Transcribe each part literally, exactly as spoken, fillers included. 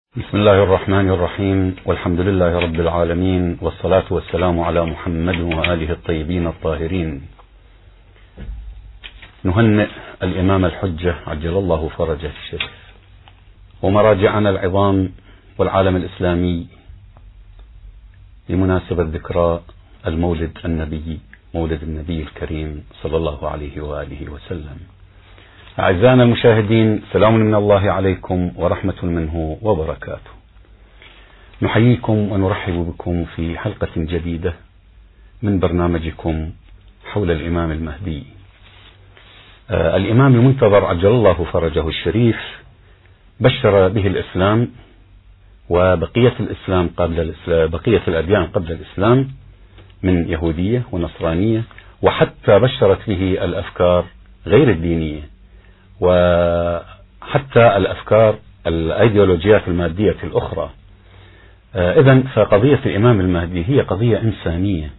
بسم الله الرحمن الرحيم، والحمد لله رب العالمين، والصلاة والسلام على محمد وآله الطيبين الطاهرين. نهنئ الإمام الحجة عجل الله فرجه الشريف ومراجعنا العظام والعالم الإسلامي لمناسبة ذكرى المولد النبي مولد النبي الكريم صلى الله عليه وآله وسلم. أعزائنا المشاهدين، سلام من الله عليكم ورحمة منه وبركاته. نحييكم ونرحب بكم في حلقة جديدة من برنامجكم حول الإمام المهدي. آه الإمام المنتظر عجل الله فرجه الشريف بشر به الإسلام وبقية الإسلام قبل الإسلام بقية الأديان قبل الإسلام من يهودية ونصرانية، وحتى بشرت به الأفكار غير الدينية وحتى الأفكار الأيديولوجيات المادية الأخرى. إذن فقضية الإمام المهدي هي قضية إنسانية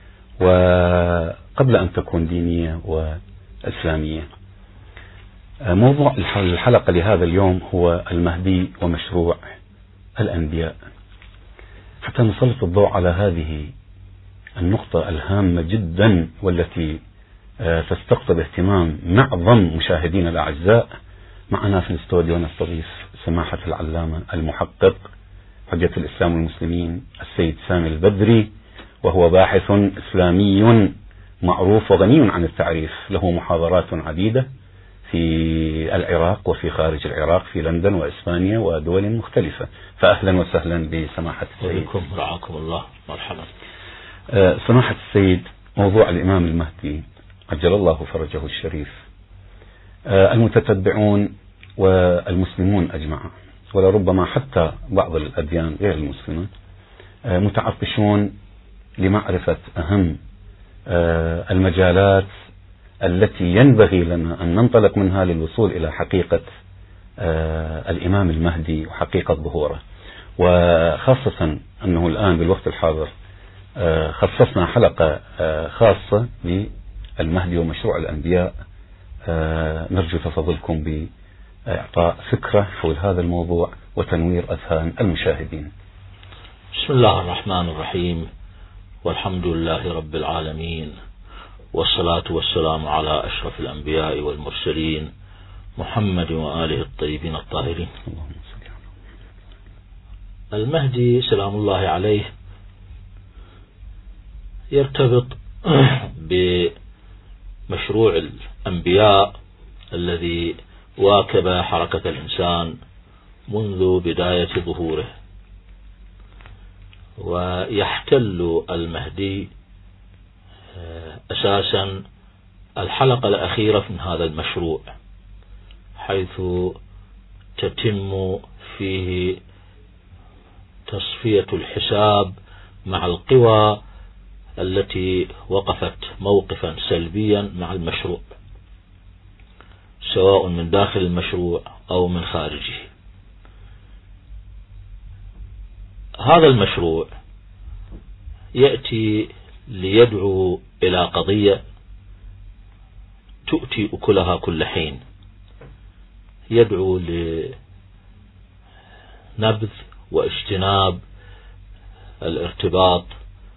وقبل أن تكون دينية وإسلامية. موضوع الحلقة لهذا اليوم هو المهدي ومشروع الأنبياء، حتى نسلط الضوء على هذه النقطة الهامة جدا والتي تستقطب اهتمام معظم مشاهدينا الأعزاء. معنا في الاستوديو نستضيف سماحة العلامة المحقق حجة الإسلام والمسلمين السيد سامي البدري، وهو باحث إسلامي معروف وغني عن التعريف، له محاضرات عديدة في العراق وفي خارج العراق في لندن وإسبانيا ودول مختلفة. فأهلا وسهلا بسماحة السيد. رعاكم الله. مرحبا. سماحة السيد، موضوع الإمام المهدي عجل الله فرجه الشريف المتتبعون والمسلمون أجمعا، ولربما حتى بعض الأديان غير المسلمة متعطشون لمعرفة أهم المجالات التي ينبغي لنا أن ننطلق منها للوصول إلى حقيقة الإمام المهدي وحقيقة ظهوره، وخاصة أنه الآن بالوقت الحاضر خصصنا حلقة خاصة بالمهدي ومشروع الأنبياء. نرجو تفضلكم بإعطاء فكرة حول هذا الموضوع وتنوير أذهان المشاهدين. بسم الله الرحمن الرحيم، والحمد لله رب العالمين، والصلاة والسلام على أشرف الأنبياء والمرسلين محمد وآله الطيبين الطاهرين. المهدي سلام الله عليه يرتبط بمشروع الأنبياء الذي واكب حركة الإنسان منذ بداية ظهوره، ويحتل المهدي أساسا الحلقة الأخيرة من هذا المشروع، حيث تتم فيه تصفية الحساب مع القوى التي وقفت موقفا سلبيا مع المشروع، سواء من داخل المشروع أو من خارجه. هذا المشروع يأتي ليدعو إلى قضية تؤتي أكلها كل حين، يدعو لنبذ واجتناب الارتباط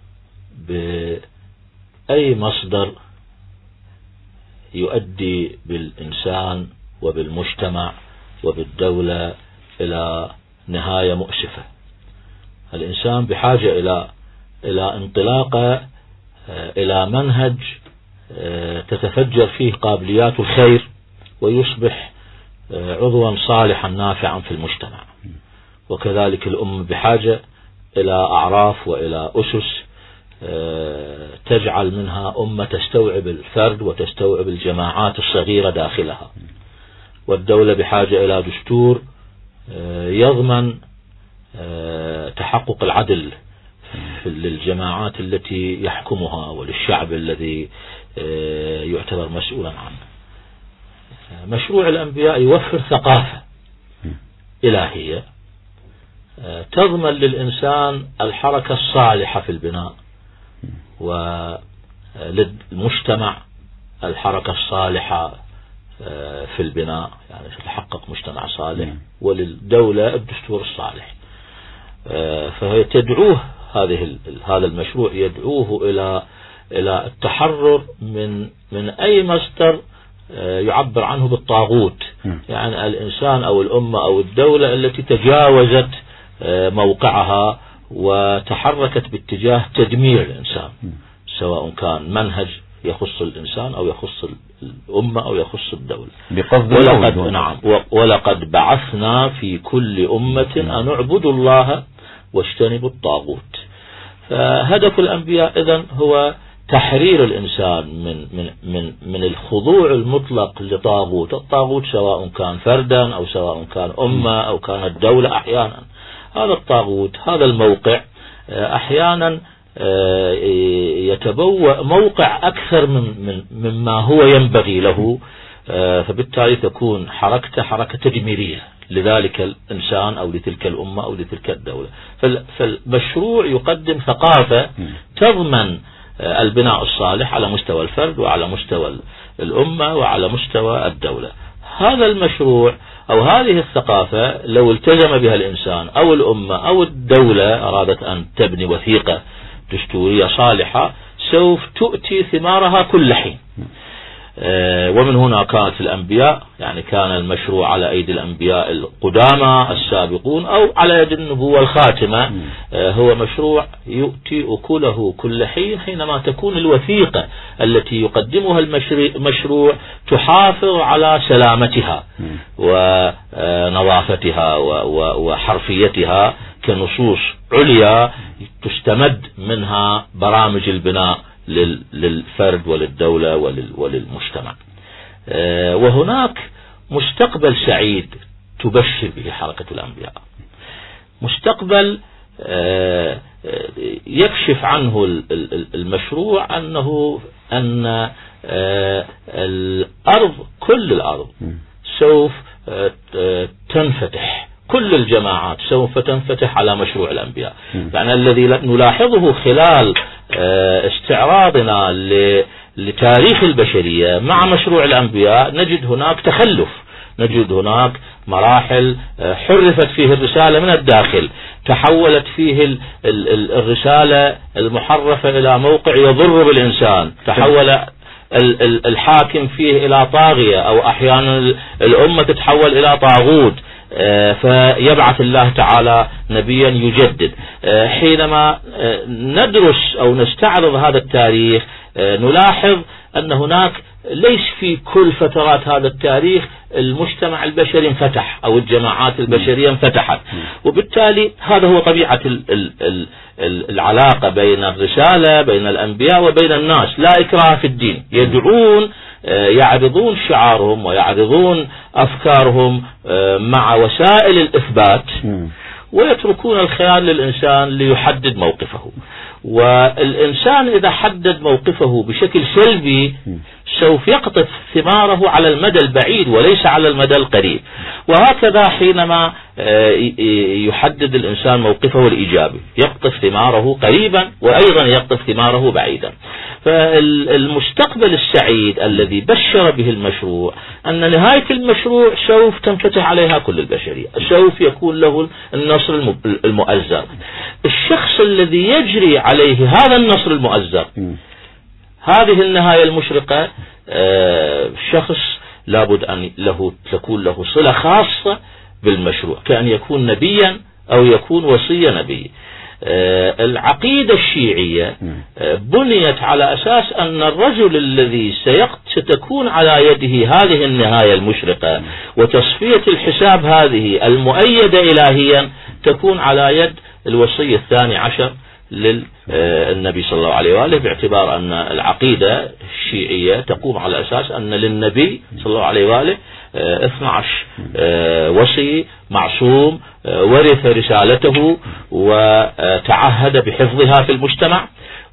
بأي مصدر يؤدي بالإنسان وبالمجتمع وبالدولة إلى نهاية مؤسفة. الإنسان بحاجة إلى إلى انطلاقة إلى منهج تتفجر فيه قابليات الخير ويصبح عضوا صالحا نافعا في المجتمع. وكذلك الأمة بحاجة إلى أعراف وإلى أسس تجعل منها أمة تستوعب الفرد وتستوعب الجماعات الصغيرة داخلها. والدولة بحاجة إلى دستور يضمن تحقق العدل للجماعات التي يحكمها وللشعب الذي يعتبر مسؤولا عنه. مشروع الأنبياء يوفر ثقافة إلهية تضمن للإنسان الحركة الصالحة في البناء، وللمجتمع الحركة الصالحة في البناء، يعني تتحقق مجتمع صالح، وللدولة الدستور الصالح. فهي تدعوه هذه هذا المشروع يدعوه إلى إلى التحرر من من أي مصدر يعبر عنه بالطاغوت، يعني الإنسان أو الأمة أو الدولة التي تجاوزت موقعها وتحركت باتجاه تدمير الإنسان، سواء كان منهج يخص الإنسان أو يخص الأمة أو يخص الدولة. ولقد, نعم ولقد بعثنا في كل أمة أن اعبدوا الله واجتنبوا الطاغوت. فهدف الأنبياء إذن هو تحرير الإنسان من من من من الخضوع المطلق لطاغوت، الطاغوت سواء كان فردا أو سواء كان أمة أو كانت دولة. أحيانا هذا الطاغوت هذا الموقع أحيانا يتبوأ موقع أكثر من من مما هو ينبغي له، فبالتالي تكون حركته حركة تدميرية لذلك الإنسان أو لتلك الأمة أو لتلك الدولة. فالمشروع يقدم ثقافة تضمن البناء الصالح على مستوى الفرد وعلى مستوى الأمة وعلى مستوى الدولة. هذا المشروع أو هذه الثقافة لو التزم بها الإنسان أو الأمة أو الدولة أرادت أن تبني وثيقة دستورية صالحة سوف تؤتي ثمارها كل حين. ومن هنا كانت الأنبياء، يعني كان المشروع على أيدي الأنبياء القدامى السابقون أو على يد النبوة الخاتمة، هو مشروع يؤتي أكله كل حين حينما تكون الوثيقة التي يقدمها المشروع تحافظ على سلامتها ونظافتها وحرفيتها كنصوص عليا تستمد منها برامج البناء للفرد وللدولة وللمجتمع. وهناك مستقبل سعيد تبشر به حركة الأنبياء، مستقبل يكشف عنه المشروع أنه أن الأرض كل الأرض سوف تنفتح، كل الجماعات سوف تنفتح على مشروع الأنبياء. يعني الذي نلاحظه خلال استعراضنا لتاريخ البشرية مع مشروع الأنبياء نجد هناك تخلف، نجد هناك مراحل حرفت فيه الرسالة من الداخل، تحولت فيه الرسالة المحرفة إلى موقع يضر بالإنسان، تحول الحاكم فيه إلى طاغية، أو أحيانا الأمة تتحول إلى طاغوت، فيبعث الله تعالى نبيا يجدد. حينما ندرس أو نستعرض هذا التاريخ نلاحظ أن هناك ليس في كل فترات هذا التاريخ المجتمع البشري انفتح أو الجماعات البشرية انفتحت، وبالتالي هذا هو طبيعة العلاقة بين الرسالة بين الأنبياء وبين الناس، لا إكراه في الدين. يدعون يعرضون شعارهم ويعرضون أفكارهم مع وسائل الإثبات، ويتركون الخيار للإنسان ليحدد موقفه. والإنسان إذا حدد موقفه بشكل سلبي سوف يقطف ثماره على المدى البعيد وليس على المدى القريب. وهكذا حينما يحدد الإنسان موقفه الإيجابي يقطف ثماره قريبا وأيضا يقطف ثماره بعيدا. فالمستقبل السعيد الذي بشر به المشروع أن نهاية المشروع سوف تنفتح عليها كل البشرية، سوف يكون له النصر المؤزر. الشخص الذي يجري عليه هذا النصر المؤزر، هذه النهاية المشرقة، شخص لابد أن له تكون له صلة خاصة بالمشروع، كأن يكون نبيا أو يكون وصي نبي. العقيدة الشيعية بنيت على أساس أن الرجل الذي ستكون على يده هذه النهاية المشرقة وتصفية الحساب هذه المؤيدة إلهيا تكون على يد الوصي الثاني عشر للنبي صلى الله عليه وآله، باعتبار أن العقيدة الشيعية تقوم على أساس أن للنبي صلى الله عليه وآله اثني عشر وصي معصوم ورث رسالته وتعهد بحفظها في المجتمع،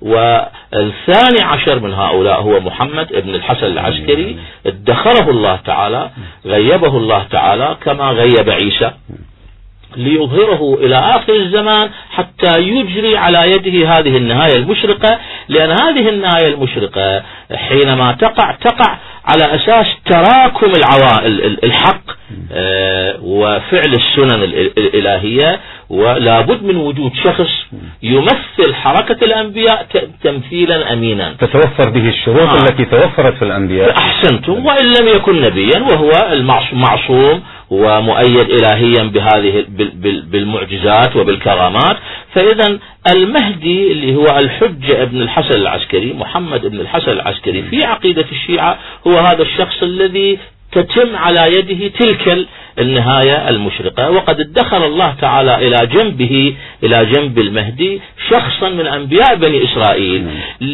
والثاني عشر من هؤلاء هو محمد ابن الحسن العسكري، ادخره الله تعالى غيبه الله تعالى كما غيب عيسى ليظهره إلى آخر الزمان حتى يجري على يده هذه النهاية المشرقة. لأن هذه النهاية المشرقة حينما تقع تقع على أساس تراكم العوائل الحق وفعل السنن الإلهية، ولا بد من وجود شخص يمثل حركة الأنبياء تمثيلا أمينا تتوفر به الشروط آه. التي توفرت في الأنبياء. أحسنتم. وإن لم يكن نبيا وهو المعصوم ومؤيد إلهيا بهذه بالمعجزات وبالكرامات، فإذا المهدي اللي هو الحجة ابن الحسن العسكري، محمد ابن الحسن العسكري، في عقيدة الشيعة هو هذا الشخص الذي تتم على يده تلك النهاية المشرقة. وقد ادخل الله تعالى إلى جنبه إلى جنب المهدي شخصا من أنبياء بني إسرائيل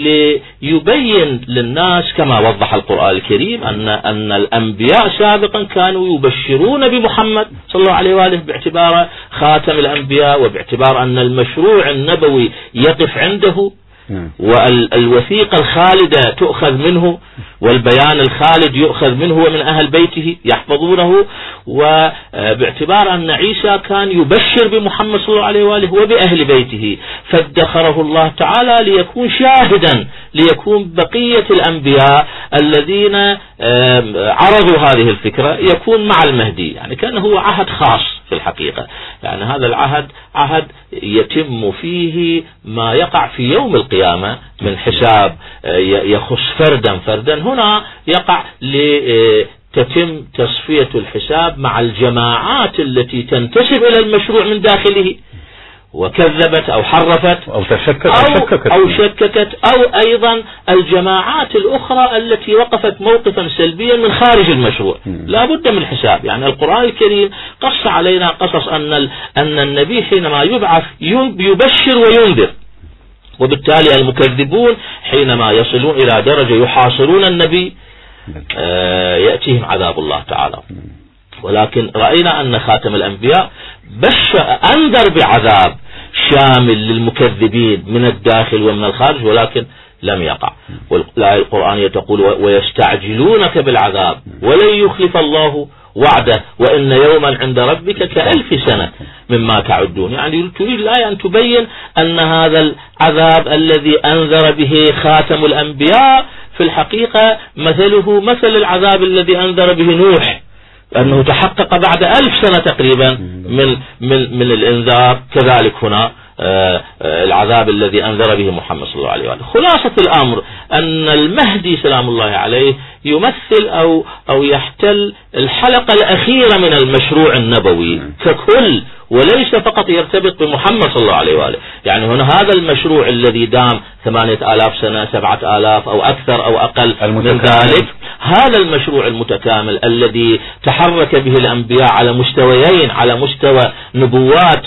ليبين للناس كما وضح القرآن الكريم أن أن الأنبياء سابقا كانوا يبشرون بمحمد صلى الله عليه وآله باعتباره خاتم الأنبياء، وباعتبار أن المشروع النبوي يقف عنده، والوثيقة الخالدة تؤخذ منه، والبيان الخالد يؤخذ منه ومن أهل بيته يحفظونه، وباعتبار أن عيسى كان يبشر بمحمد صلى الله عليه وآله وبأهل بيته، فادخره الله تعالى ليكون شاهدا، ليكون بقية الأنبياء الذين عرضوا هذه الفكرة يكون مع المهدي. يعني كان هو عهد خاص في الحقيقة، يعني هذا العهد عهد يتم فيه ما يقع في يوم القيامة من حساب يخص فردا فردا. هنا يقع لتتم تصفية الحساب مع الجماعات التي تنتسب إلى المشروع من داخله وكذبت أو حرفت أو تشككت أو, شككت أو شككت أو أيضا الجماعات الأخرى التي وقفت موقفا سلبيا من خارج المشروع. لا بد من الحساب. يعني القرآن الكريم قص علينا قصص أن أن النبي حينما يبعث يبشر وينذر، وبالتالي المكذبون حينما يصلون إلى درجة يحاصرون النبي يأتيهم عذاب الله تعالى. ولكن رأينا أن خاتم الأنبياء بشر أنذر بعذاب شامل للمكذبين من الداخل ومن الخارج، ولكن لم يقع. والآية القرآنية تقول ويستعجلونك بالعذاب ولن يخلف الله وعده وإن يوما عند ربك كألف سنة مما تعدون. يعني تريد الآية أن تبين أن هذا العذاب الذي أنذر به خاتم الأنبياء في الحقيقة مثله مثل العذاب الذي أنذر به نوح، أنه تحقق بعد ألف سنة تقريبا من من من الإنذار. كذلك هنا العذاب الذي أنذر به محمد صلى الله عليه وآله. خلاصة الأمر أن المهدي سلام الله عليه يمثل أو أو يحتل الحلقة الأخيرة من المشروع النبوي ككل، وليس فقط يرتبط بمحمد صلى الله عليه وآله. يعني هنا هذا المشروع الذي دام ثمانية آلاف سنة، سبعة آلاف أو أكثر أو أقل من ذلك، هذا المشروع المتكامل الذي تحرك به الأنبياء على مستويين، على مستوى نبوات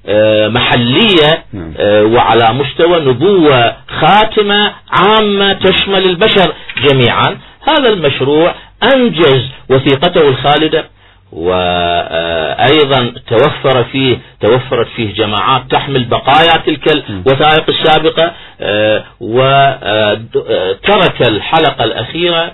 محلية وعلى مستوى نبوة خاتمة عامة تشمل البشر جميعا. هذا المشروع أنجز وثيقته الخالدة، وأيضا توفر فيه توفرت فيه جماعات تحمل بقايا تلك الوثائق السابقة، وترك الحلقة الأخيرة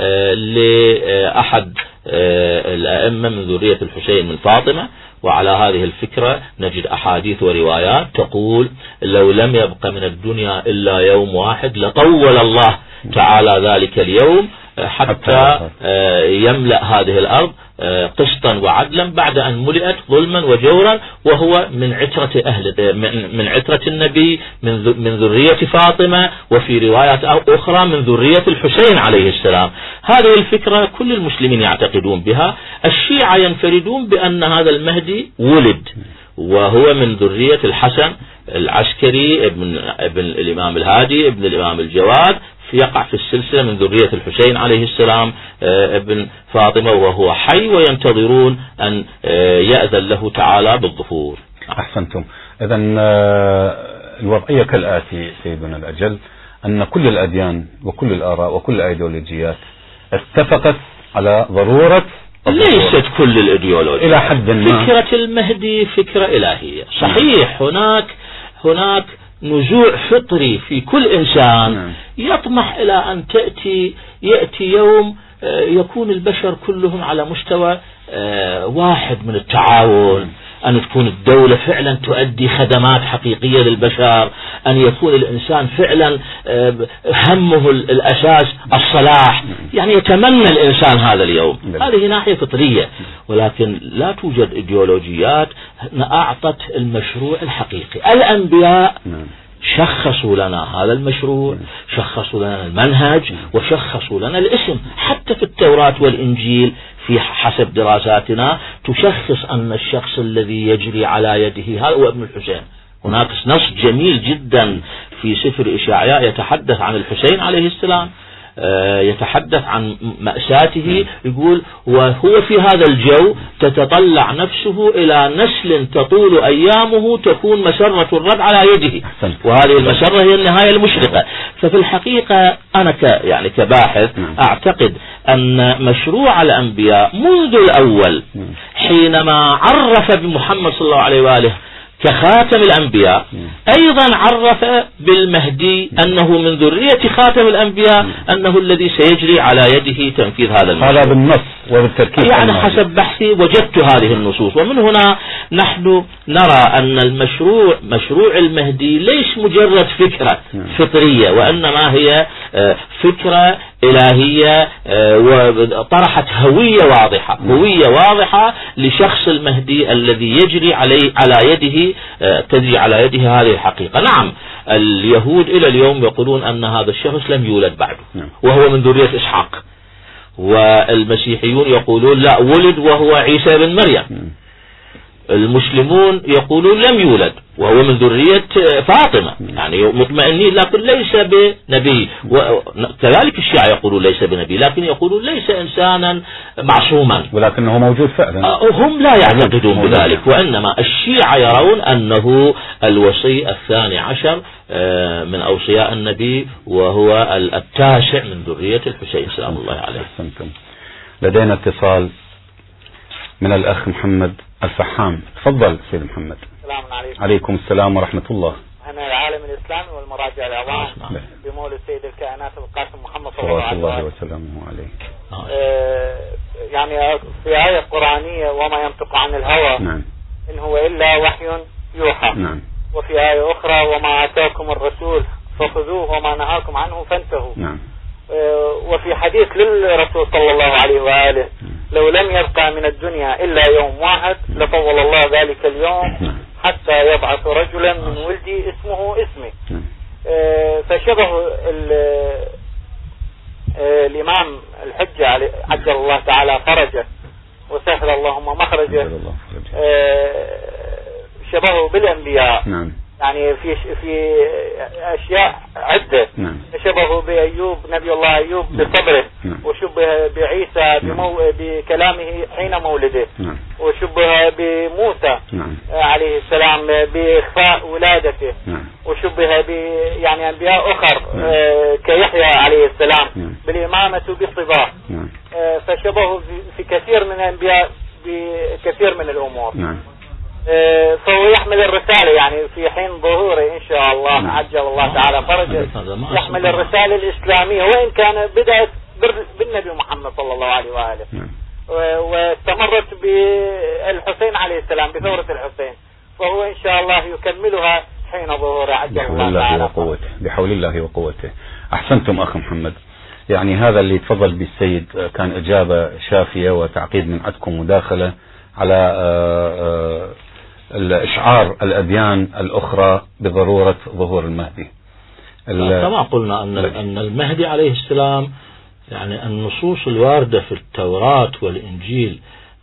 لأحد الأئمة من ذرية الحسين من فاطمة. وعلى هذه الفكرة نجد أحاديث وروايات تقول لو لم يبق من الدنيا إلا يوم واحد لطول الله تعالى ذلك اليوم حتى يملأ هذه الأرض قسطا وعدلا بعد أن ملئت ظلما وجورا، وهو من عترة أهل من عترة النبي من ذرية فاطمة، وفي روايات أخرى من ذرية الحسين عليه السلام. هذه الفكرة كل المسلمين يعتقدون بها. الشيعة ينفردون بأن هذا المهدي ولد وهو من ذرية الحسن العسكري ابن ابن الإمام الهادي ابن الإمام الجواد، يقع في السلسلة من ذرية الحسين عليه السلام ابن فاطمة وهو حي، وينتظرون أن يأذن له تعالى بالظهور. أحسنتم. إذن الوضعية كالآتي سيدنا الأجل، أن كل الأديان وكل الآراء وكل الأيديولوجيات اتفقت على ضرورة، ليست كل الأيديولوجيات إلى حد ما، فكرة المهدي فكرة إلهية. صحيح هناك هناك نزوع فطري في كل إنسان يطمح إلى أن تأتي يأتي يوم يكون البشر كلهم على مستوى واحد من التعاون، أن تكون الدولة فعلا تؤدي خدمات حقيقية للبشر، أن يكون الإنسان فعلا همه الأساس الصلاح، يعني يتمنى الإنسان هذا اليوم. هذه ناحية فطرية، ولكن لا توجد إيديولوجيات أعطت المشروع الحقيقي. الأنبياء شخصوا لنا هذا المشروع، شخصوا لنا المنهج، وشخصوا لنا الاسم. حتى في التوراة والإنجيل في حسب دراساتنا تشخص أن الشخص الذي يجري على يده هذا هو ابن الحسين. هناك نص جميل جدا في سفر إشعياء يتحدث عن الحسين عليه السلام، يتحدث عن مأساته، يقول: وهو في هذا الجو تتطلع نفسه إلى نسل تطول أيامه تكون مسرة الرد على يده، وهذه المسرة هي النهاية المشرقة. ففي الحقيقة أنا ك يعني كباحث أعتقد أن مشروع الأنبياء منذ الأول حينما عرف بمحمد صلى الله عليه وآله كخاتم الأنبياء أيضا عرف بالمهدي أنه من ذرية خاتم الأنبياء، أنه الذي سيجري على يده تنفيذ هذا المشروع. هذا بالنص وبالتركيز، يعني حسب بحثي وجدت هذه النصوص. ومن هنا نحن نرى أن المشروع مشروع المهدي ليس مجرد فكرة فطرية، وإنما هي فكرة إلهية وطرحت هوية واضحة هوية واضحة لشخص المهدي الذي يجري عليه على يده تجري على يده هذه الحقيقة. نعم، اليهود إلى اليوم يقولون أن هذا الشخص لم يولد بعده وهو من ذرية إسحاق، والمسيحيون يقولون لا، ولد وهو عيسى بن مريم. المسلمون يقولون لم يولد وهو من ذرية فاطمة، يعني مطمئنين، لكن ليس بنبي. وكذلك الشيعة يقولون ليس بنبي، لكن يقولون ليس إنسانا معصوما، ولكنه موجود فعلا. هم لا يعتقدون بذلك، وإنما الشيعة يرون أنه الوصي الثاني عشر من أوصياء النبي، وهو التاسع من ذرية الحسين سلام الله عليه. لدينا اتصال من الأخ محمد الفحام. تفضل سيد محمد. السلام عليكم. عليكم السلام ورحمة الله. أنا العالم الإسلامي والمراجع العظام بمولد سيد الكائنات القاسم محمد صلى الله عليه الله وسلامه عليه. آه يعني في آية قرآنية: وما ينطق عن الهوى نعم. إن هو إلا وحي يوحى. نعم. وفي آية أخرى: وما آتاكم الرسول فخذوه وما نهاكم عنه فانتهوا. نعم. آه وفي حديث للرسول صلى الله عليه وآله: لو لم يبقى من الدنيا إلا يوم واحد لطول الله ذلك اليوم حتى يبعث رجلا من ولدي اسمه اسمي. آه فشبه آه الإمام الحجة عجل الله تعالى فرجه وسهل اللهم مخرجه، آه شبهه بالأنبياء. نعم. يعني في في أشياء عدة. نعم. شبهه بأيوب، نبي الله أيوب بصبره. نعم. وشبه بعيسى بمو... بكلامه حين مولده. نعم. وشبه بموسى. نعم. عليه السلام بإخفاء ولادته. نعم. وشبه ب يعني أنبياء أخر. نعم. آه كيحيى عليه السلام. نعم. بالإمامة بالصباح. نعم. آه فشبهه في... في كثير من الأنبياء بكثير من الأمور. نعم. فهو يحمل الرسالة، يعني في حين ظهوره إن شاء الله نعم. عجل الله تعالى فرجه يحمل الرسالة الإسلامية، وإن كان بدأت بالنبي محمد صلى الله عليه وآله نعم. واستمرت بالحسين عليه السلام بثورة الحسين، فهو إن شاء الله يكملها حين ظهوره عجل الله تعالى وقوته بحول الله وقوته. أحسنتم أخ محمد، يعني هذا اللي تفضل بالسيد كان إجابة شافية وتعقيد من عندكم مداخلة على آآ آآ الإشعار الأديان الأخرى بضرورة ظهور المهدي. كما قلنا أن أن المهدي عليه السلام، يعني النصوص الواردة في التوراة والإنجيل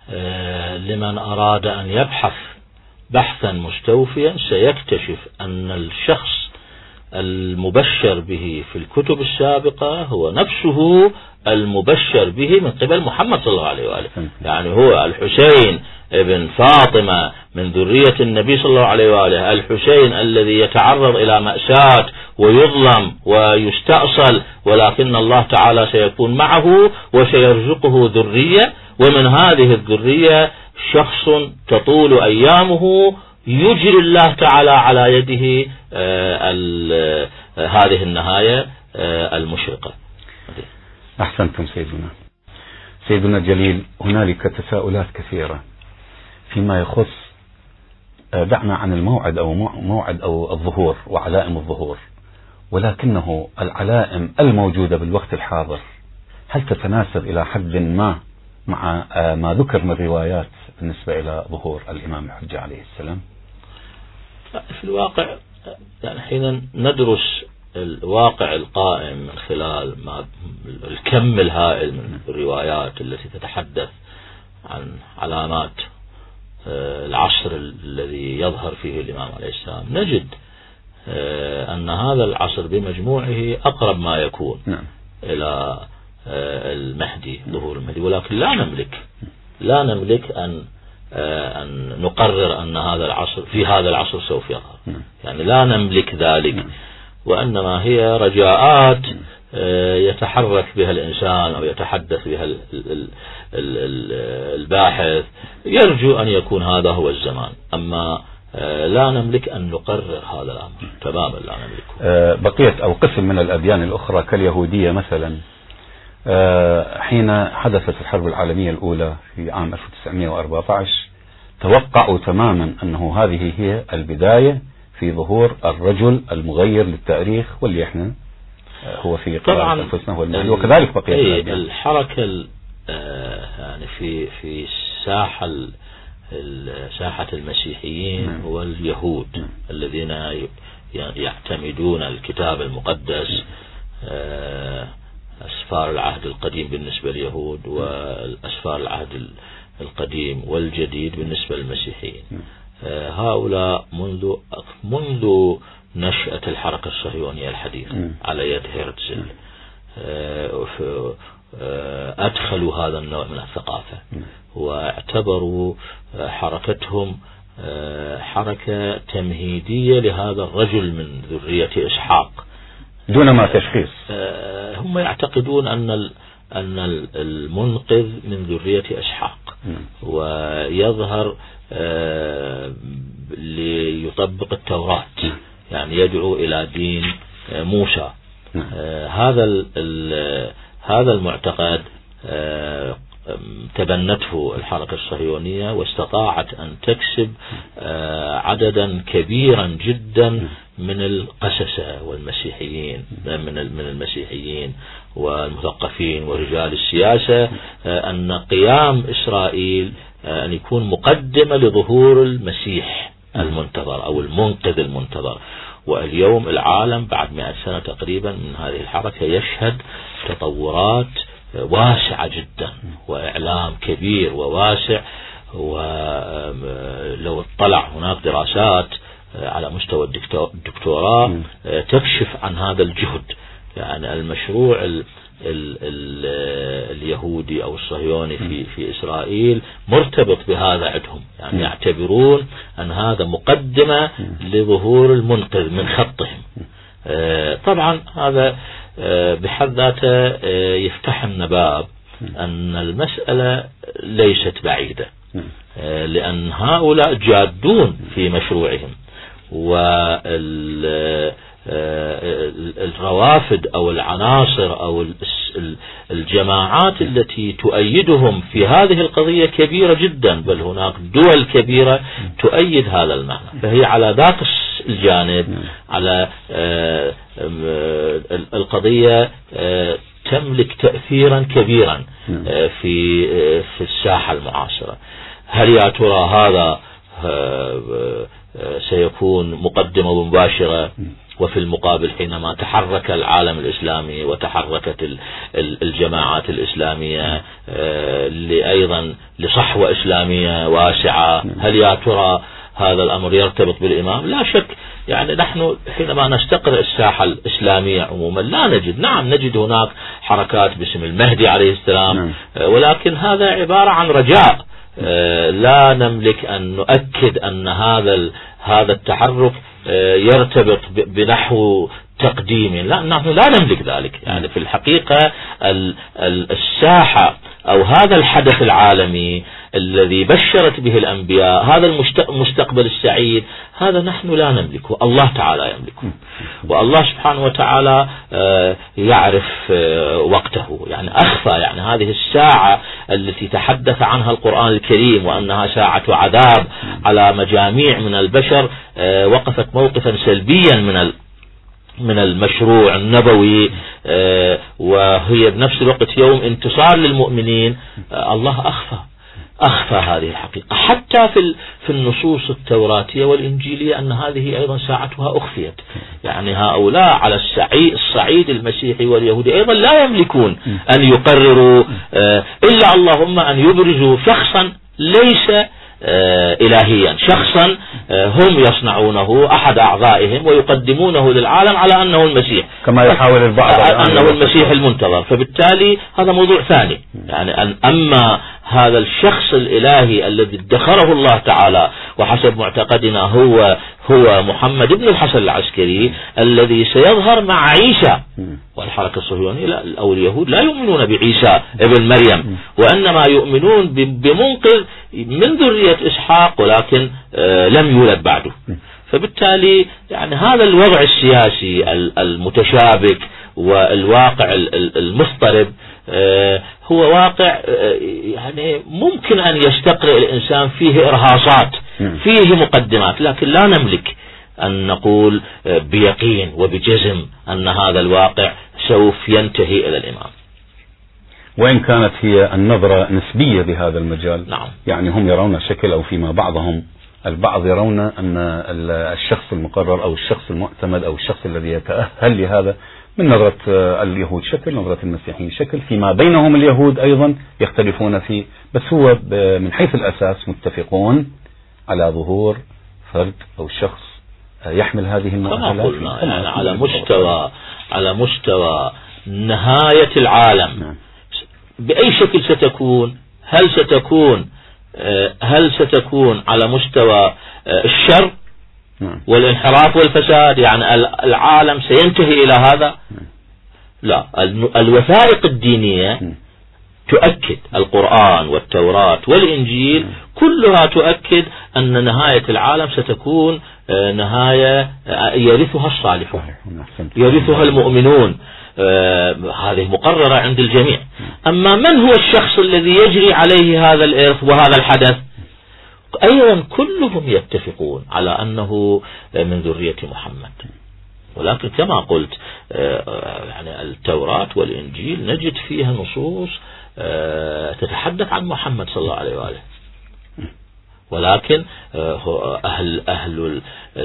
لمن أراد أن يبحث بحثا مستوفيا سيكتشف أن الشخص المبشر به في الكتب السابقة هو نفسه المبشر به من قبل محمد صلى الله عليه وآله. يعني هو الحسين ابن فاطمة من ذرية النبي صلى الله عليه وآله، الحسين الذي يتعرض إلى مأساة ويظلم ويستأصل، ولكن الله تعالى سيكون معه وسيرزقه ذرية، ومن هذه الذرية شخص تطول أيامه يجري الله تعالى على يده آه هذه النهاية آه المشرقة. أحسنتم سيدنا. سيدنا الجليل، هنالك تساؤلات كثيرة فيما يخص دعنا عن الموعد أو موعد أو الظهور وعلائم الظهور، ولكنه العلائم الموجودة بالوقت الحاضر هل تتناسب إلى حد ما مع ما ذكر من روايات بالنسبة إلى ظهور الإمام الحجة عليه السلام؟ في الواقع يعني حين ندرس الواقع القائم من خلال ما الكم الهائل من الروايات التي تتحدث عن علامات العصر الذي يظهر فيه الإمام عليه السلام، نجد أن هذا العصر بمجموعه أقرب ما يكون نعم. إلى المهدي، ظهور المهدي، ولكن لا نملك لا نملك أن أن نقرر أن هذا العصر في هذا العصر سوف يظهر، يعني لا نملك ذلك، وإنما هي رجاءات يتحرك بها الإنسان أو يتحدث بها الباحث، يرجو أن يكون هذا هو الزمان، أما لا نملك أن نقرر هذا الأمر تماما، لا نملكه. بقية أو قسم من الأديان الأخرى كاليهودية مثلا، حين حدثت الحرب العالمية الأولى في عام ألف وتسعمئة وأربعة عشر توقعوا تماما أنه هذه هي البداية في ظهور الرجل المغير للتاريخ، واللي احنا هو في طبعا أنفسنا هو المهدي، وكذلك بقية الأديان. الحركة يعني في في ساحة ساحة المسيحيين واليهود الذين يعتمدون الكتاب المقدس، أسفار العهد القديم بالنسبة لليهود والأسفار العهد القديم والجديد بالنسبة للمسيحيين، هؤلاء منذ منذ نشأة الحركة الصهيونية الحديثة على يد هيرتزل أدخلوا هذا النوع من الثقافة، واعتبروا حركتهم حركة تمهيدية لهذا الرجل من ذرية إسحاق دون ما تشخيص. هم يعتقدون أن أن المنقذ من ذرية إسحاق ويظهر ليطبق التوراة، يعني يدعو إلى دين موسى. هذا هذا المعتقد تبنته الحركة الصهيونية، واستطاعت أن تكسب عددا كبيرا جدا من القسسة والمسيحيين من من المسيحيين والمثقفين ورجال السياسة، أن قيام إسرائيل أن يكون مقدمة لظهور المسيح المنتظر أو المنقذ المنتظر. واليوم العالم بعد مئة سنة تقريبا من هذه الحركة يشهد تطورات واسعة جدا وإعلام كبير وواسع، ولو اطلع هناك دراسات على مستوى الدكتوراه تكشف عن هذا الجهد. يعني المشروع ال ال ال اليهودي أو الصهيوني في في إسرائيل مرتبط بهذا عندهم، يعني يعتبرون أن هذا مقدمة لظهور المنقذ من خطهم. طبعا هذا بحد ذاته يفتح لنا باب أن المسألة ليست بعيدة، لأن هؤلاء جادون في مشروعهم، والروافد أو العناصر أو الجماعات التي تؤيدهم في هذه القضية كبيرة جدا، بل هناك دول كبيرة تؤيد هذا المعنى. فهي على ذاك الجانب على القضية تملك تأثيرا كبيرا في في الساحة المعاصرة. هل يا ترى هذا سيكون مقدمة مباشرة؟ وفي المقابل حينما تحرك العالم الإسلامي وتحركت الجماعات الإسلامية أيضا لصحوة إسلامية واسعة، هل يا ترى هذا الأمر يرتبط بالإمام؟ لا شك. يعني نحن حينما نستقرأ الساحة الإسلامية عموما لا نجد، نعم نجد هناك حركات باسم المهدي عليه السلام، ولكن هذا عبارة عن رجاء، لا نملك أن نؤكد أن هذا هذا التحرك يرتبط بنحو تقديم، لا نحن لا نملك ذلك. يعني في الحقيقة الساحة أو هذا الحدث العالمي الذي بشرت به الأنبياء، هذا المستقبل السعيد، هذا نحن لا نملكه، الله تعالى يملكه. والله سبحانه وتعالى يعرف وقته، يعني أخفى يعني هذه الساعة التي تحدث عنها القرآن الكريم وأنها ساعة عذاب على مجاميع من البشر، وقفت موقفا سلبيا من من المشروع النبوي، وهي بنفس الوقت يوم انتصار للمؤمنين. الله أخفى أخفى هذه الحقيقة حتى في في النصوص التوراتية والإنجيلية، أن هذه أيضا ساعتها أخفيت. يعني هؤلاء على الصعيد الصعيد المسيحي واليهودي أيضا لا يملكون أن يقرروا إلا اللهم أن يبرزوا شخصا ليس إلهيا، شخصا هم يصنعونه أحد أعضائهم ويقدمونه للعالم على أنه المسيح، كما يحاول البعض أنه المسيح المنتظر. فبالتالي هذا موضوع ثاني. يعني أن أما هذا الشخص الإلهي الذي ادخره الله تعالى وحسب معتقدنا هو هو محمد بن الحسن العسكري الذي سيظهر مع عيسى، والحركة الصهيونية أو اليهود لا يؤمنون بعيسى ابن مريم، وإنما يؤمنون بمنقذ من ذرية إسحاق ولكن لم يولد بعده. فبالتالي يعني هذا الوضع السياسي المتشابك والواقع المضطرب هو واقع يعني ممكن أن يستقرئ الإنسان فيه إرهاصات، فيه مقدمات، لكن لا نملك أن نقول بيقين وبجزم أن هذا الواقع سوف ينتهي إلى الإمام، وإن كانت هي النظرة نسبية بهذا المجال. نعم. يعني هم يرون شكل، أو فيما بعضهم البعض يرون أن الشخص المقرر أو الشخص المعتمد أو الشخص الذي يتأهل لهذا من نظرة اليهود شكل، نظرة المسيحيين شكل، فيما بينهم اليهود أيضا يختلفون فيه، بس هو من حيث الأساس متفقون على ظهور فرد أو شخص يحمل هذه المؤهلات. يعني على مستوى على مستوى نهاية العالم. نعم. بأي شكل ستكون؟ هل ستكون هل ستكون على مستوى الشر والانحراف والفساد، يعني العالم سينتهي إلى هذا؟ لا، الوثائق الدينية تؤكد، القرآن والتوراة والإنجيل كلها تؤكد أن نهاية العالم ستكون نهاية يرثها الصالحون، يرثها المؤمنون. آه هذه مقررة عند الجميع. أما من هو الشخص الذي يجري عليه هذا الإرث وهذا الحدث؟ أيضا كلهم يتفقون على أنه من ذرية محمد، ولكن كما قلت آه يعني التوراة والإنجيل نجد فيها نصوص آه تتحدث عن محمد صلى الله عليه وآله، ولكن أهل, أهل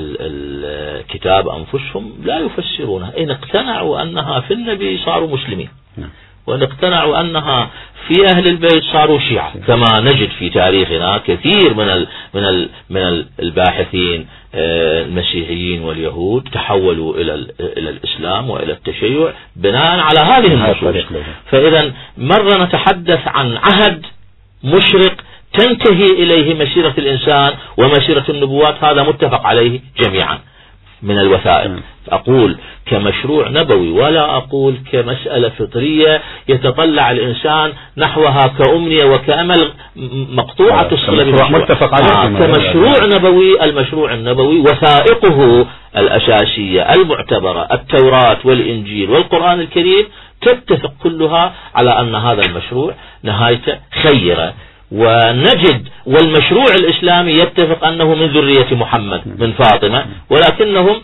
الكتاب أنفسهم لا يفسرونها. إن اقتنعوا أنها في النبي صاروا مسلمين، وإن اقتنعوا أنها في أهل البيت صاروا شيعة، كما نجد في تاريخنا كثير من ال من ال من الباحثين المسيحيين واليهود تحولوا إلى إلى الإسلام وإلى التشيع بناء على هذه النصوص. فإذا مرة نتحدث عن عهد مشرق تنتهي إليه مسيرة الإنسان ومسيرة النبوات، هذا متفق عليه جميعا من الوثائق. أقول كمشروع نبوي، ولا أقول كمسألة فطرية يتطلع الإنسان نحوها كأمنية وكأمل مقطوعة الصلة بمشروع. آه كمشروع نبوي، المشروع النبوي وثائقه الأساسية المعتبرة التوراة والإنجيل والقرآن الكريم تتفق كلها على أن هذا المشروع نهايته خيرة. ونجد والمشروع الإسلامي يتفق أنه من ذرية محمد من فاطمة، ولكنهم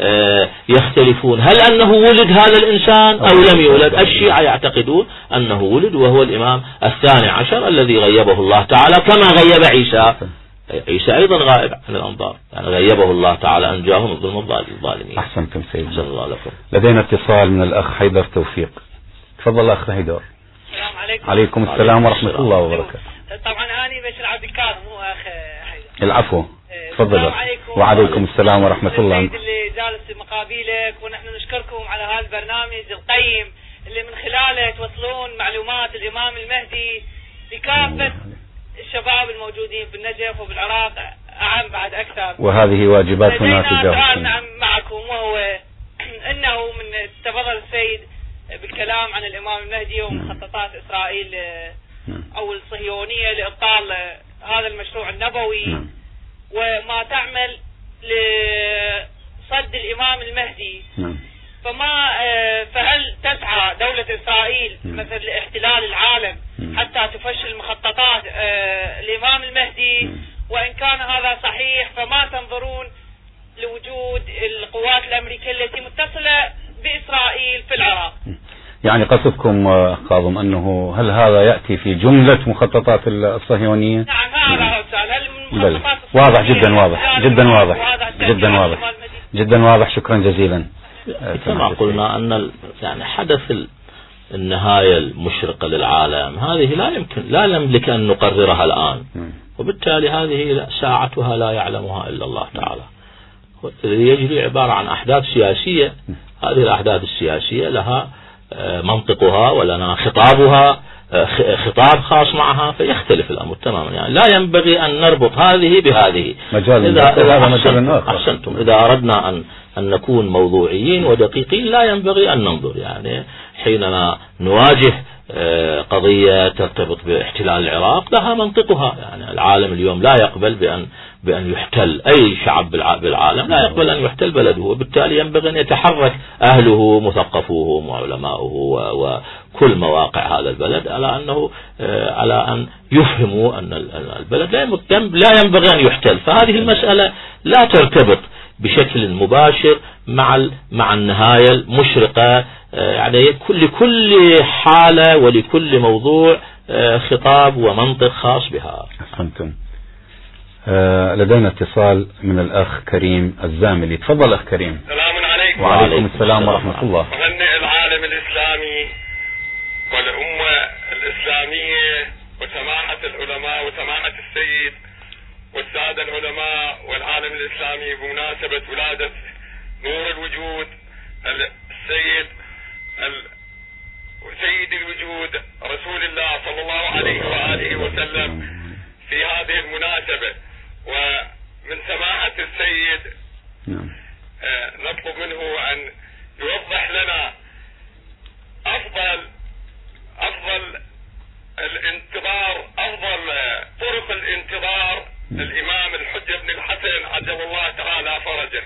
يختلفون هل أنه ولد هذا الإنسان أو لم يولد. الشيعة يعتقدون أنه ولد وهو الإمام الثاني عشر الذي غيبه الله تعالى، كما غيب عيسى. عيسى أيضا غائب عن الأنظار، يعني غيبه الله تعالى أن جاءهم الظلم الظالمين. أحسنتم سيدنا. الله لكم. لدينا اتصال من الأخ حيدر توفيق. تفضل أخ حيدر. السلام عليكم. عليكم السلام ورحمة الله وبركاته. طبعا أنا بشر عبد الكاظم مو أخ حيدر. العفو. تفضل. وعليكم السلام ورحمة الله. السيد اللي جالس مقابلك، ونحن نشكركم على هذا البرنامج القيم اللي من خلاله توصلون معلومات الإمام المهدي لكافة الشباب الموجودين بالنجف وبالعراق أعم بعد أكثر. وهذه واجباتنا تجاه. نعم معكم، وهو أنه من تفضل السيد بالكلام عن الإمام المهدي ومخططات إسرائيل أو الصهيونية لإبطال هذا المشروع النبوي، وما تعمل لصد عهد الإمام المهدي. نعم. فما فهل تسعى دولة إسرائيل مثلا لاحتلال العالم حتى تفشل مخططات الإمام المهدي؟ وإن كان هذا صحيح فما تنظرون لوجود القوات الأمريكية التي متصلة بإسرائيل في العراق؟ يعني قصدكم كاظم أنه هل هذا يأتي في جملة مخططات الصهيونية؟ نعم هذا هو السؤال. هل بل. واضح جدا واضح جدا واضح جدا واضح جدا واضح. شكرا جزيلا. كما قلنا أن يعني حدث النهاية المشرقة للعالم هذه لا يمكن لا نملك أن نقررها الآن، وبالتالي هذه ساعتها لا يعلمها إلا الله تعالى. الذي يجري عبارة عن أحداث سياسية، هذه الأحداث السياسية لها منطقها ولنا خطابها، خطاب خاص معها، فيختلف الأمر تماما. يعني لا ينبغي أن نربط هذه بهذه. مجال إذا, إذا أحسن أحسنتم إذا أردنا أن أن نكون موضوعيين ودقيقين لا ينبغي أن ننظر يعني حينما نواجه قضية ترتبط باحتلال العراق لها منطقها. يعني العالم اليوم لا يقبل بأن بأن يحتل أي شعب بالعالم، لا يقبل أن يحتل بلده، وبالتالي ينبغي أن يتحرك أهله مثقفوهم وعلماؤه وكل مواقع هذا البلد على أنه على أن يفهموا أن البلد لا ينبغي أن يحتل. فهذه المسألة لا ترتبط بشكل مباشر مع مع النهاية المشرقة. يعني لكل حالة ولكل موضوع خطاب ومنطق خاص بها. أحسنتم. آه لدينا اتصال من الأخ كريم الزاملي. تفضل أخ كريم. السلام عليكم. وعليكم السلام ورحمة الله. أهنئ العالم الإسلامي والأمة الإسلامية وسماحة العلماء وسماحة السيد والسادة العلماء والعالم الإسلامي بمناسبة ولادة نور الوجود السيد سيد الوجود رسول الله صلى الله عليه وآله وسلم في هذه المناسبة. ومن سماحة السيد نطلب منه أن يوضح لنا أفضل أفضل الانتظار أفضل طرق الانتظار الإمام الحجة بن الحسن عجل الله تعالى فرجه.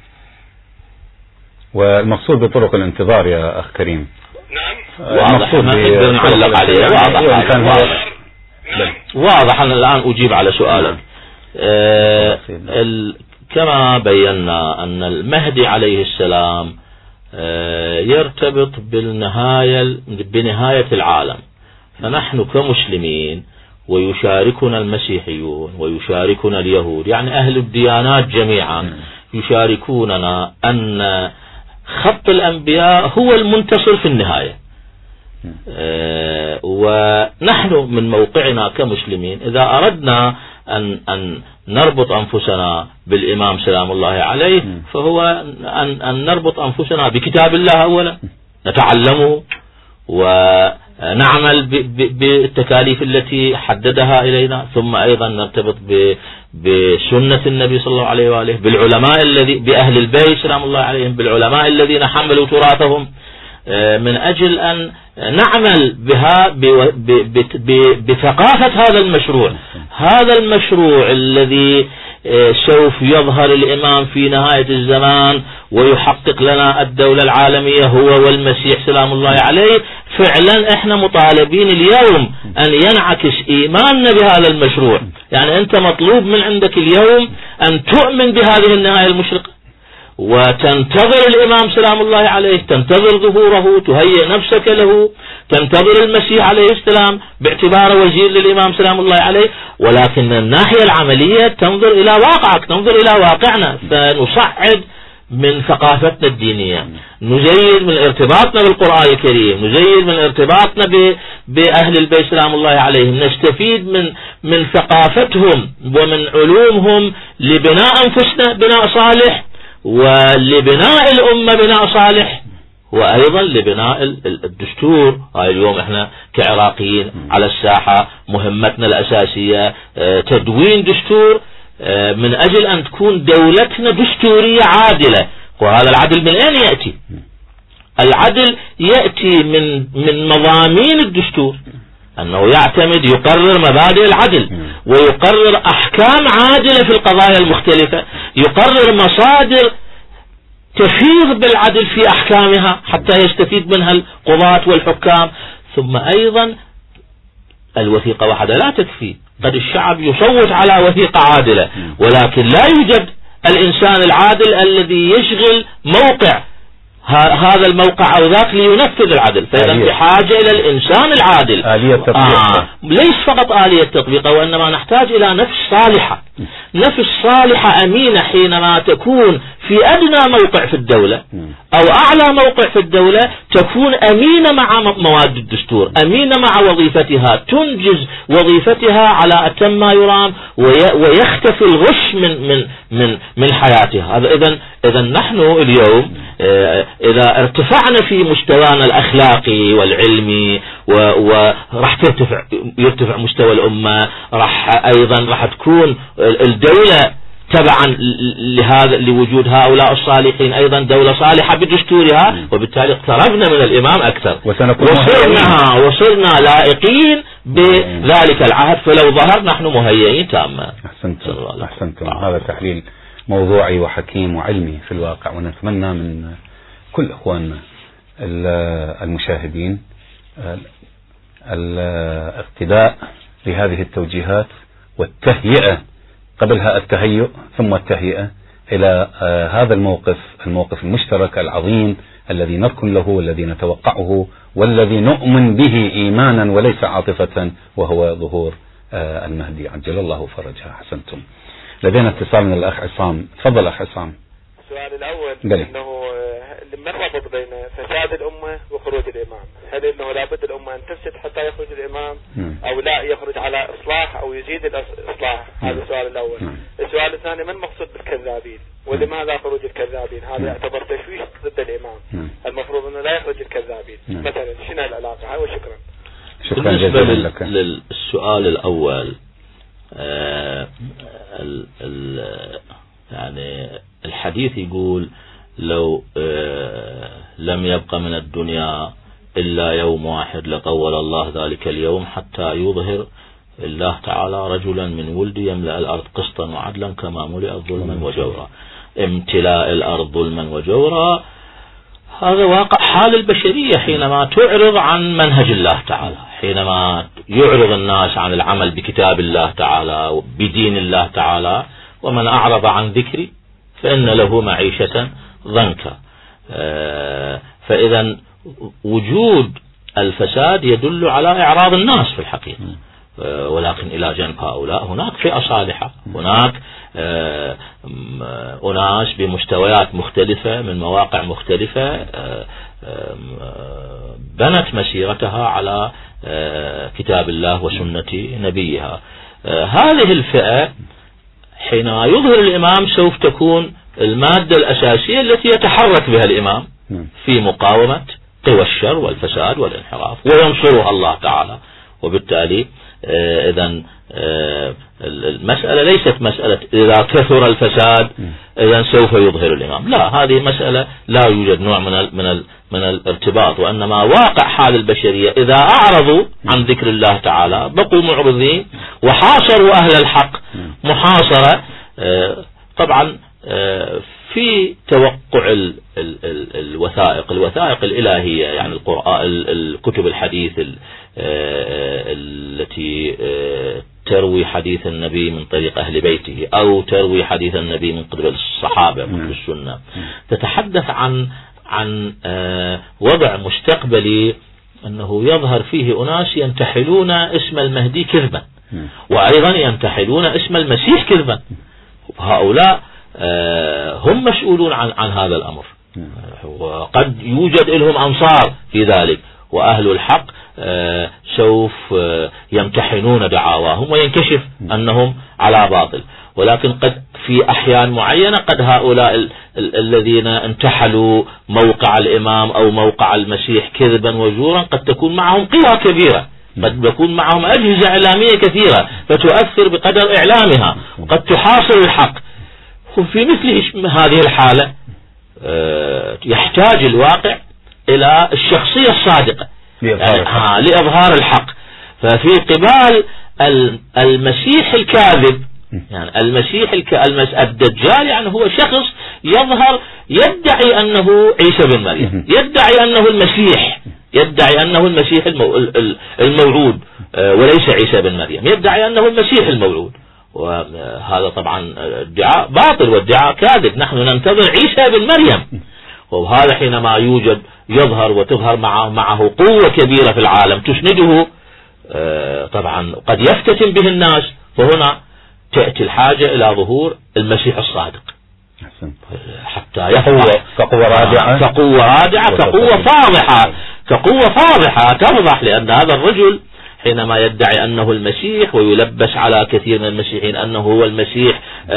والمقصود بطرق الانتظار يا أخ كريم؟ نعم واضح. ما نقدر نعلق عليه. واضح نعم. واضح. أنا الآن أجيب على سؤالك. آه كما بينا أن المهدي عليه السلام آه يرتبط بالنهاية بنهاية العالم، فنحن كمسلمين ويشاركنا المسيحيون ويشاركنا اليهود، يعني أهل الديانات جميعا يشاركوننا أن خط الأنبياء هو المنتصر في النهاية. أه ونحن من موقعنا كمسلمين إذا أردنا أن, أن نربط أنفسنا بالإمام سلام الله عليه فهو أن, أن نربط أنفسنا بكتاب الله أولا، نتعلمه ونعمل بالتكاليف التي حددها إلينا، ثم أيضا نرتبط بسنة النبي صلى الله عليه وآله، بالعلماء الذي بأهل البيت سلام الله عليهم، بالعلماء الذين حملوا تراثهم، من أجل أن نعمل بها بثقافة هذا المشروع. هذا المشروع الذي سوف يظهر الإمام في نهاية الزمان ويحقق لنا الدولة العالمية هو والمسيح سلام الله عليه. فعلا احنا مطالبين اليوم أن ينعكس إيماننا بهذا المشروع. يعني أنت مطلوب من عندك اليوم أن تؤمن بهذه النهاية المشرقة وتنتظر الإمام سلام الله عليه، تنتظر ظهوره، تهيئ نفسك له، تنتظر المسيح عليه السلام باعتباره وزير للإمام سلام الله عليه. ولكن الناحية العملية تنظر إلى واقعك، تنظر إلى واقعنا، فنصعد من ثقافتنا الدينية، نزيد من ارتباطنا بالقرآن الكريم، نزيد من ارتباطنا بأهل البيت سلام الله عليهم، نستفيد من من ثقافتهم ومن علومهم لبناء أنفسنا بناء صالح، ولبناء الأمة بناء صالح، وأيضا لبناء الدستور. هاي اليوم احنا كعراقيين على الساحة مهمتنا الأساسية تدوين دستور من أجل أن تكون دولتنا دستورية عادلة. وهذا العدل من أين يأتي؟ العدل يأتي من من مضامين الدستور، أنه يعتمد يقرر مبادئ العدل ويقرر أحكام عادلة في القضايا المختلفة، يقرر مصادر تفيض بالعدل في أحكامها حتى يستفيد منها القضاة والحكام. ثم أيضا الوثيقة وحدها لا تكفي، قد الشعب يصوت على وثيقة عادلة ولكن لا يوجد الإنسان العادل الذي يشغل موقع هذا الموقع أو ذاك لينفذ العدل، فإذا بحاجة إلى الإنسان العادل. آلية آه ليس فقط آلية تطبيقه، وإنما نحتاج إلى نفس صالحة، نفس صالحة أمينة حينما تكون في أدنى موقع في الدولة أو أعلى موقع في الدولة، تكون أمينة مع مواد الدستور، أمينة مع وظيفتها، تنجز وظيفتها على أتم ما يرام، ويختفي الغش من من من من حياتها. إذن إذن نحن اليوم إذا ارتفعنا في مستوانا الأخلاقي والعلمي وراح ترتفع يرتفع مستوى الأمة، راح أيضا راح تكون الدولة تبعا لهذا لوجود هؤلاء الصالحين أيضا دولة صالحة بدستورها، وبالتالي اقتربنا من الإمام أكثر وصرنا وصرنا لائقين بذلك العهد، فلو ظهر نحن مهيئين تاما. أحسنتم أحسنتم هذا تحليل موضوعي وحكيم وعلمي في الواقع، ونتمنى من كل إخواننا المشاهدين الاقتداء بهذه التوجيهات والتهيئة، قبلها التهيؤ ثم التهيئة إلى هذا الموقف الموقف المشترك العظيم الذي نركن له والذي نتوقعه والذي نؤمن به إيمانا وليس عاطفة، وهو ظهور المهدي عجل الله فرجه. حسنتم. لدينا اتصال من الأخ عصام. تفضل أخ عصام. السؤال الأول قلي. أنه ما الربط بين فساد الأمة وخروج الإمام؟ هل أنه لابد الأمة أن تفسد حتى يخرج الإمام م. أو لا يخرج على إصلاح أو يزيد الإصلاح؟ هذا السؤال الأول. م. السؤال الثاني، ما المقصود بالكذابين ولماذا خروج الكذابين؟ هذا يعتبر تشويش ضد الإمام. م. المفروض أنه لا يخرج الكذابين. م. مثلا شنو العلاقة؟ وشكرا. شكرا جزيلا لك. للسؤال الأول، آه ال ال يعني الحديث يقول لو آه لم يبق من الدنيا إلا يوم واحد لطول الله ذلك اليوم حتى يظهر الله تعالى رجلا من ولد يملأ الأرض قسطا وعدلا كما ملئت ظلما وجورا. امتلاء الأرض ظلما وجورا هذا واقع حال البشرية حينما تعرض عن منهج الله تعالى، حينما يعرض الناس عن العمل بكتاب الله تعالى بدين الله تعالى. ومن أعرض عن ذكري فإن له معيشة ضنكا. فإذا وجود الفساد يدل على إعراض الناس في الحقيقة، ولكن إلى جانب هؤلاء هناك فئة صالحة، هناك أناس بمستويات مختلفة من مواقع مختلفة بنت مسيرتها على كتاب الله وسنة نبيها. هذه الفئة حينما يظهر الإمام سوف تكون المادة الأساسية التي يتحرك بها الإمام في مقاومة قوى الشر والفساد والانحراف، وينصرها الله تعالى. وبالتالي إذا المسألة ليست مسألة إذا كثر الفساد إذا سوف يظهر الإمام، لا، هذه مسألة لا يوجد نوع من ال من ال من الارتباط، وإنما واقع حال البشرية إذا أعرضوا عن ذكر الله تعالى بقوا معرضين وحاصروا أهل الحق محاصرة. طبعا في توقع ال ال ال الوثائق الوثائق الإلهية، يعني القرآن الكتب الحديث التي تروي حديث النبي من طريق أهل بيته أو تروي حديث النبي من قبل الصحابة من السنة، تتحدث عن عن وضع مستقبلي أنه يظهر فيه أناس ينتحلون اسم المهدي كذبا، وأيضا ينتحلون اسم المسيح كذبا. هؤلاء هم مسؤولون عن عن هذا الأمر، وقد يوجد لهم أنصار في ذلك، وأهل الحق سوف يمتحنون دعاواهم وينكشف أنهم على باطل. ولكن قد في أحيان معينة قد هؤلاء ال ال الذين انتحلوا موقع الإمام أو موقع المسيح كذبا وزورا قد تكون معهم قوى كبيرة، قد يكون معهم أجهزة إعلامية كثيرة فتؤثر بقدر إعلامها، وقد تحاصر الحق. وفي مثل هذه الحالة يحتاج الواقع إلى الشخصية الصادقة يعني لإظهار الحق. ففي قبال المسيح الكاذب يعني المسيح المس الدجال يعني هو شخص يظهر يدعي أنه عيسى بن مريم، يدعي أنه المسيح، يدعي أنه المسيح الموعود وليس عيسى بن مريم، يدعي أنه المسيح الموعود، وهذا طبعا ادعاء باطل وادعاء كاذب. نحن ننتظر عيسى بن مريم، وهذا حينما يوجد يظهر وتظهر معه, معه قوة كبيرة في العالم تسنده، طبعا قد يفتتن به الناس، فهنا تأتي الحاجة إلى ظهور المسيح الصادق حتى يقوى كقوة رادعة كقوة رادعة كقوة فاضحة كقوة فاضحة تفضح، لأن هذا الرجل حينما يدعي أنه المسيح ويلبس على كثير من المسيحيين أنه هو المسيح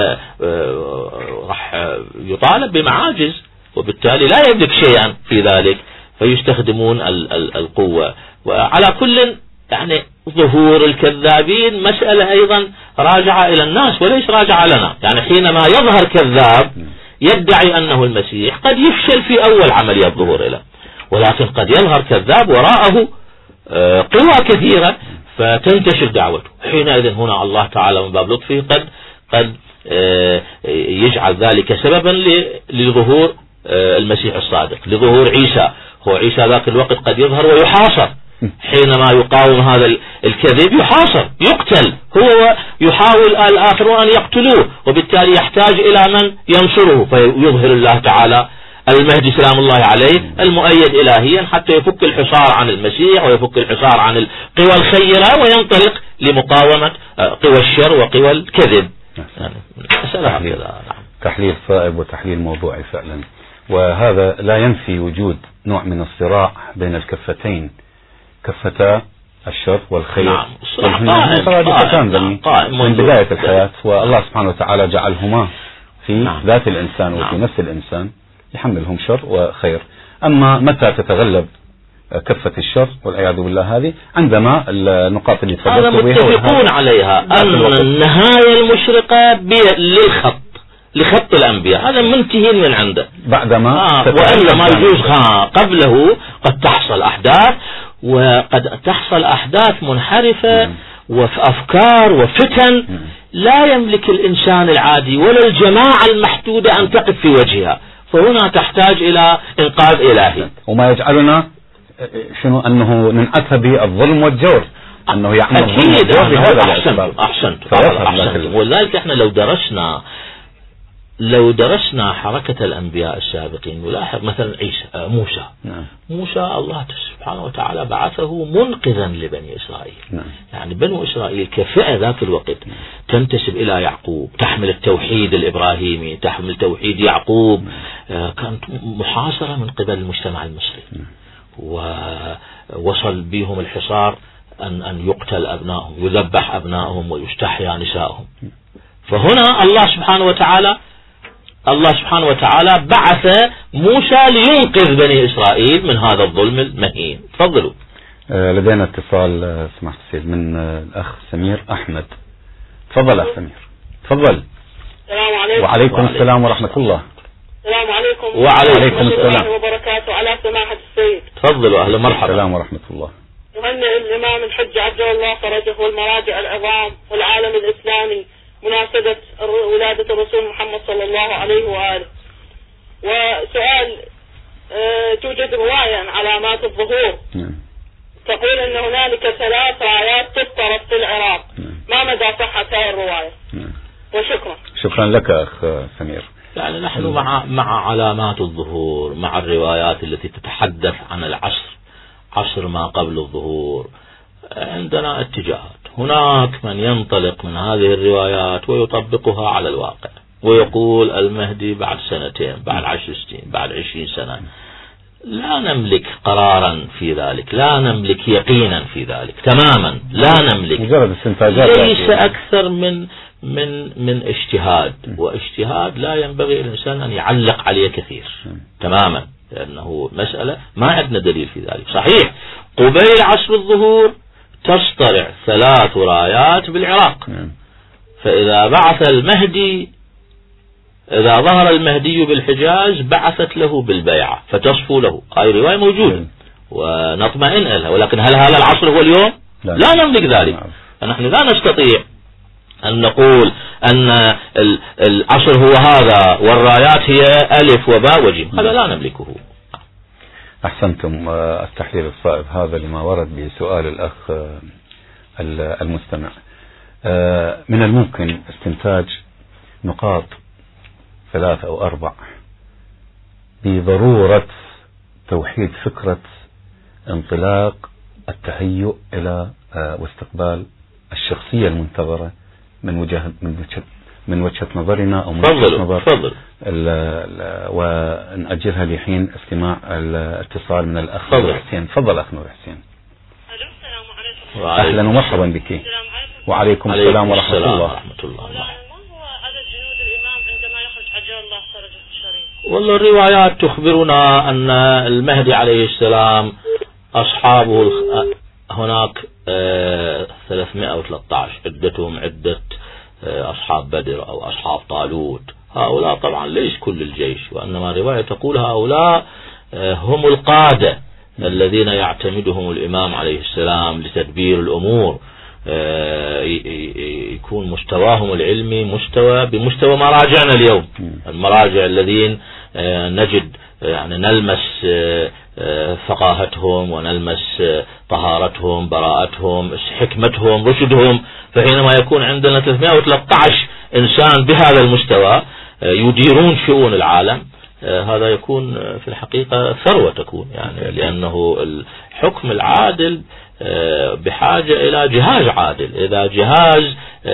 راح يطالب بمعاجز، وبالتالي لا يملك شيئا في ذلك، فيستخدمون القوة. وعلى كل يعني ظهور الكذابين مسألة أيضا راجعة إلى الناس وليس راجعة لنا. يعني حينما يظهر كذاب يدعي أنه المسيح قد يفشل في أول عملية الظهور له، ولكن قد يظهر كذاب وراءه قوى كثيرة فتنتشر دعوته. حينئذ هنا الله تعالى من باب لطفه قد قد يجعل ذلك سببا لظهور المسيح الصادق، لظهور عيسى. هو عيسى ذاك الوقت قد يظهر ويحاصر، حينما يقاوم هذا الكذب يحاصر يقتل، هو يحاول الآخرون أن يقتلوه، وبالتالي يحتاج إلى من ينصره، فيظهر الله تعالى المهدي سلام الله عليه المؤيد إلهيا حتى يفك الحصار عن المسيح ويفك الحصار عن القوى الخيرة وينطلق لمقاومة قوى الشر وقوى الكذب. تحليل, تحليل صائب وتحليل موضوعي فعلا، وهذا لا ينفي وجود نوع من الصراع بين الكفتين، كفتا الشر والخير. نعم. من بداية الحياة، والله سبحانه وتعالى جعلهما في نعم. ذات الإنسان وفي نعم. نفس الإنسان يحملهم شر وخير. أما متى تتغلب كفة الشر والعياذ بالله هذه؟ عندما النقاط اللي هذا متفقون عليها أن النهاية المشرقة للخط لخط الأنبياء، هذا منتهين من عنده. بعدما آه وإلا ما يجوز قبله قد تحصل أحداث، وقد تحصل أحداث منحرفة وأفكار وفتن لا يملك الإنسان العادي ولا الجماعة المحدودة أن تقف في وجهها، فهنا تحتاج إلى إنقاذ إلهي. وما يجعلنا شنو أنه ننأتى بالظلم والجور، أنه يعمل الظلم والجور. أحسنت أحسنت أحسنت. ولذلك إحنا لو درسنا لو درسنا حركة الأنبياء السابقين نلاحظ مثلا عيسى موسى نعم. موسى الله سبحانه وتعالى بعثه منقذا لبني إسرائيل. نعم. يعني بنو إسرائيل كفئة ذاك الوقت نعم. تنتسب إلى يعقوب، تحمل التوحيد الإبراهيمي، تحمل توحيد يعقوب. نعم. آه كانت محاصرة من قبل المجتمع المصري. نعم. ووصل بهم الحصار أن أن يقتل أبنائهم، يذبح أبنائهم ويستحيا نسائهم. نعم. فهنا الله سبحانه وتعالى الله سبحانه وتعالى بعث موسى لينقذ بني إسرائيل من هذا الظلم المهين. تفضلوا. آه لدينا اتصال سمحت السيد من آه الأخ سمير أحمد. تفضل أخ سمير. تفضل. السلام عليكم. وعليكم السلام ورحمة الله. السلام عليكم. وعليكم السلام وبركاته على سماحة السيد. تفضلوا أهلا مرحبا. السلام ورحمة الله. يهنئ الإمام الحج عجل الله فرجه والمراجع العظام والعالم الإسلامي مناسبة ولادة الرسول محمد صلى الله عليه وآله. وسؤال أه توجد رواية عن علامات الظهور نعم. تقول أن هنالك ثلاث آيات تفترض في العراق. نعم. ما مدى صحة هذه الرواية؟ نعم. وشكرا. شكرا لك أخ سمير. يعني نحن مع مع علامات الظهور، مع الروايات التي تتحدث عن العصر، عصر ما قبل الظهور، عندنا اتجاهات. هناك من ينطلق من هذه الروايات ويطبقها على الواقع ويقول المهدي بعد سنتين، بعد عشر سنين، بعد عشرين سنة. لا نملك قرارا في ذلك، لا نملك يقينا في ذلك تماما، لا نملك، مجرد استنتاجات، ليس أكثر من من من اجتهاد، واجتهاد لا ينبغي الإنسان أن يعلق عليه كثير تماما، لأنه مسألة ما عندنا دليل في ذلك. صحيح قبيل عصر الظهور تصطرع ثلاث رايات بالعراق، فإذا بعث المهدي إذا ظهر المهدي بالحجاز بعثت له بالبيعة فتصفو له. هاي رواية موجودة ونطمئن لها، ولكن هل هذا العصر هو اليوم؟ لا, لا نملك ذلك. نحن لا نستطيع أن نقول أن العصر هو هذا والرايات هي ألف وباء وجيم، هذا لا نملكه. أحسنتم. التحليل الصائب هذا لما ورد بسؤال الأخ المستمع. من الممكن استنتاج نقاط ثلاثة أو أربع بضرورة توحيد فكرة انطلاق التهيؤ إلى واستقبال الشخصية المنتظرة من وجهة من وجهة من وجهة نظرنا أو من وجهة نظر فضل. ونأجلها لحين استماع الاتصال من الأخ نور حسين. تفضل أخ نور حسين. السلام عليكم. أهلا ومرحبا بك. وعليكم السلام ورحمة الله. ورحمة الله. ما هو عدد جنود الإمام عندما يخرج عجل الله فرجه الشريف؟ والله الروايات تخبرنا أن المهدي عليه السلام أصحابه هناك ثلاثمائة وثلاثة عشر، عدتهم عدة أصحاب بدر أو أصحاب طالوت. هؤلاء طبعا ليس كل الجيش، وإنما الرواية تقول هؤلاء هم القادة الذين يعتمدهم الإمام عليه السلام لتدبير الأمور، يكون مستواهم العلمي مستوى بمستوى مراجعنا اليوم، المراجع الذين نجد يعني نلمس فقاهتهم ونلمس طهارتهم براءتهم حكمتهم رشدهم. فحينما يكون عندنا ثلاثمائة وثلاثة عشر إنسان بهذا المستوى يديرون شؤون العالم، هذا يكون في الحقيقة ثروة تكون، يعني لأنه الحكم العادل بحاجة إلى جهاز عادل. إذا جهاز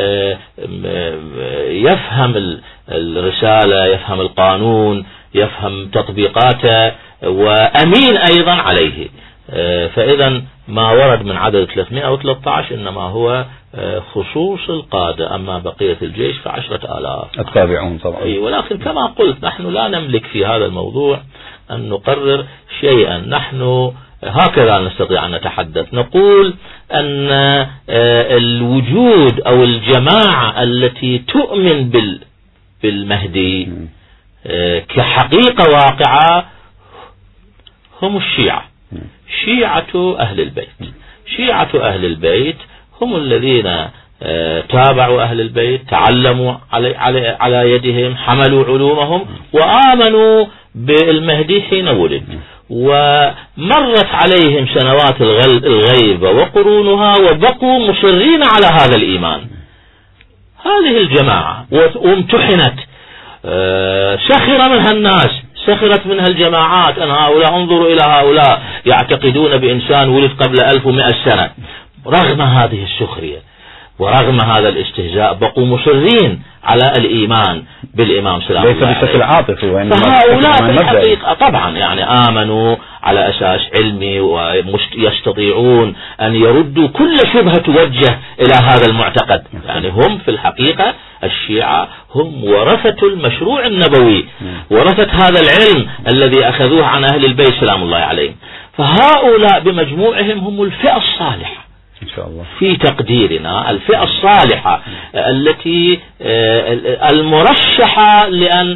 يفهم الرسالة يفهم القانون يفهم تطبيقاته وأمين أيضا عليه، فإذا ما ورد من عدد ثلاثمائة وثلاثة عشر إنما هو خصوص القادة، أما بقية الجيش فعشرة آلاف التابعون طبعا. ولكن كما قلت نحن لا نملك في هذا الموضوع أن نقرر شيئا، نحن هكذا نستطيع أن نتحدث، نقول أن الوجود أو الجماعة التي تؤمن بالمهدي كحقيقة واقعة هم الشيعة، شيعة أهل البيت. شيعة أهل البيت هم الذين تابعوا أهل البيت، تعلموا علي علي على يدهم، حملوا علومهم وآمنوا بالمهدي حين ولد، ومرت عليهم سنوات الغيبة وقرونها وبقوا مصرين على هذا الإيمان. هذه الجماعة وامتحنت، سخر منها الناس، سخرت منها الجماعات، أن هؤلاء انظروا إلى هؤلاء يعتقدون بإنسان ولد قبل ألف ومئة سنة. رغم هذه السخرية ورغم هذا الاستهزاء بقوا مصرين على الإيمان بالإمام سلام الله ليس بشكل عاطفي، فهؤلاء في الحقيقة طبعا يعني آمنوا على أساس علمي ويستطيعون أن يردوا كل شبهة توجه إلى هذا المعتقد. يعني هم في الحقيقة الشيعة هم ورثة المشروع النبوي، ورثة هذا العلم الذي أخذوه عن أهل البيت سلام الله عليهم. فهؤلاء بمجموعهم هم الفئة الصالحة إن شاء الله في تقديرنا، الفئة الصالحة التي المرشحة لأن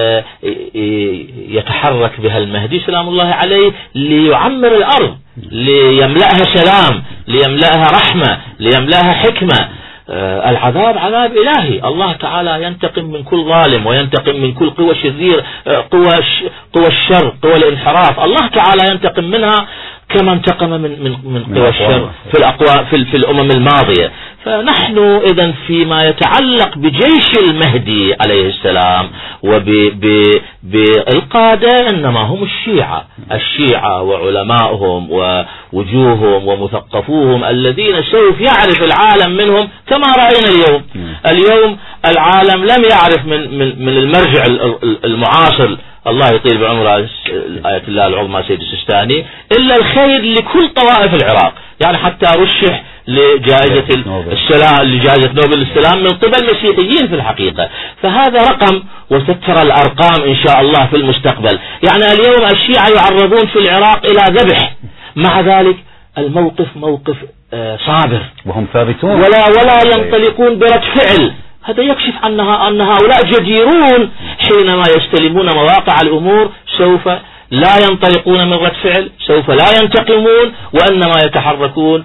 يتحرك بها المهدي سلام الله عليه ليعمر الأرض، ليملأها سلام، ليملأها رحمة، ليملأها حكمة. العذاب عذاب إلهي، الله تعالى ينتقم من كل ظالم وينتقم من كل قوى شرير، قوى قوى الشر، قوى الانحراف، الله تعالى ينتقم منها كما انتقم من من من قوى الشر في الأقوى في, في الأمم الماضية. فنحن إذن فيما يتعلق بجيش المهدي عليه السلام وبالقادة إنما هم الشيعة، الشيعة وعلمائهم ووجوههم ومثقفوهم الذين سوف يعرف العالم منهم كما رأينا اليوم. اليوم العالم لم يعرف من من من المرجع المعاصر الله يطيل بعمره آية الله العظمى سيد السيستاني إلا الخير لكل طوائف العراق، يعني حتى رشح لجائزة السلام لجائزة نوبل السلام من قبل مسيحيين في الحقيقة. فهذا رقم وسترى الأرقام إن شاء الله في المستقبل. يعني اليوم الشيعة يعرضون في العراق إلى ذبح، مع ذلك الموقف موقف صابر وهم ثابتون ولا ولا ينطلقون برد فعل. هذا يكشف أنها أن هؤلاء جديرون حينما يستلمون مواقع الأمور سوف لا ينطلقون من رد فعل، سوف لا ينتقمون، وإنما يتحركون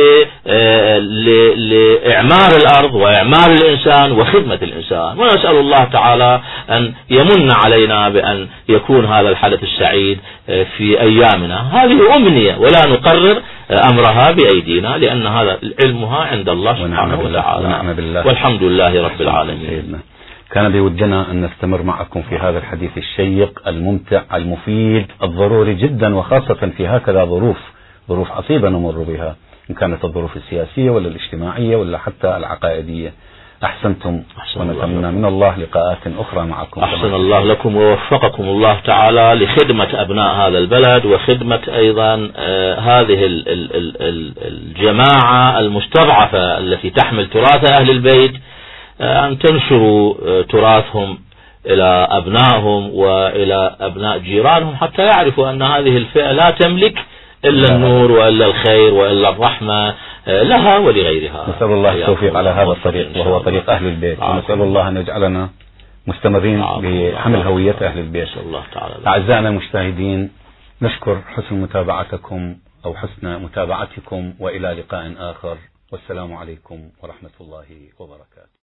لإعمار الأرض وإعمار الإنسان وخدمة الإنسان. ونسأل الله تعالى أن يمن علينا بأن يكون هذا الحدث السعيد في أيامنا. هذه أمنية ولا نقرر أمرها بأيدينا، لأن هذا علمها عند الله سبحانه وتعالى، والحمد لله رب العالمين. كان بودنا أن نستمر معكم في هذا الحديث الشيق الممتع المفيد الضروري جدا، وخاصة في هكذا ظروف ظروف عصيبة نمر بها، إن كانت الظروف السياسية ولا الاجتماعية ولا حتى العقائدية. أحسنتم، ونتمنى من الله لقاءات أخرى معكم. أحسن الله لكم ووفقكم الله تعالى لخدمة أبناء هذا البلد، وخدمة أيضا آه هذه ال ال ال الجماعة المستضعفة التي تحمل تراث أهل البيت، آه أن تنشروا آه تراثهم إلى أبنائهم وإلى أبناء جيرانهم، حتى يعرفوا أن هذه الفئة لا تملك إلا النور وإلا الخير وإلا الرحمة لها ولغيرها. نسأل الله التوفيق على هذا الطريق، وهو طريق أهل البيت، ونسأل الله أن يجعلنا مستمرين بحمل هوية أهل البيت. أعزائنا المشاهدين، نشكر حسن متابعتكم أو حسن متابعتكم، وإلى لقاء آخر، والسلام عليكم ورحمة الله وبركاته.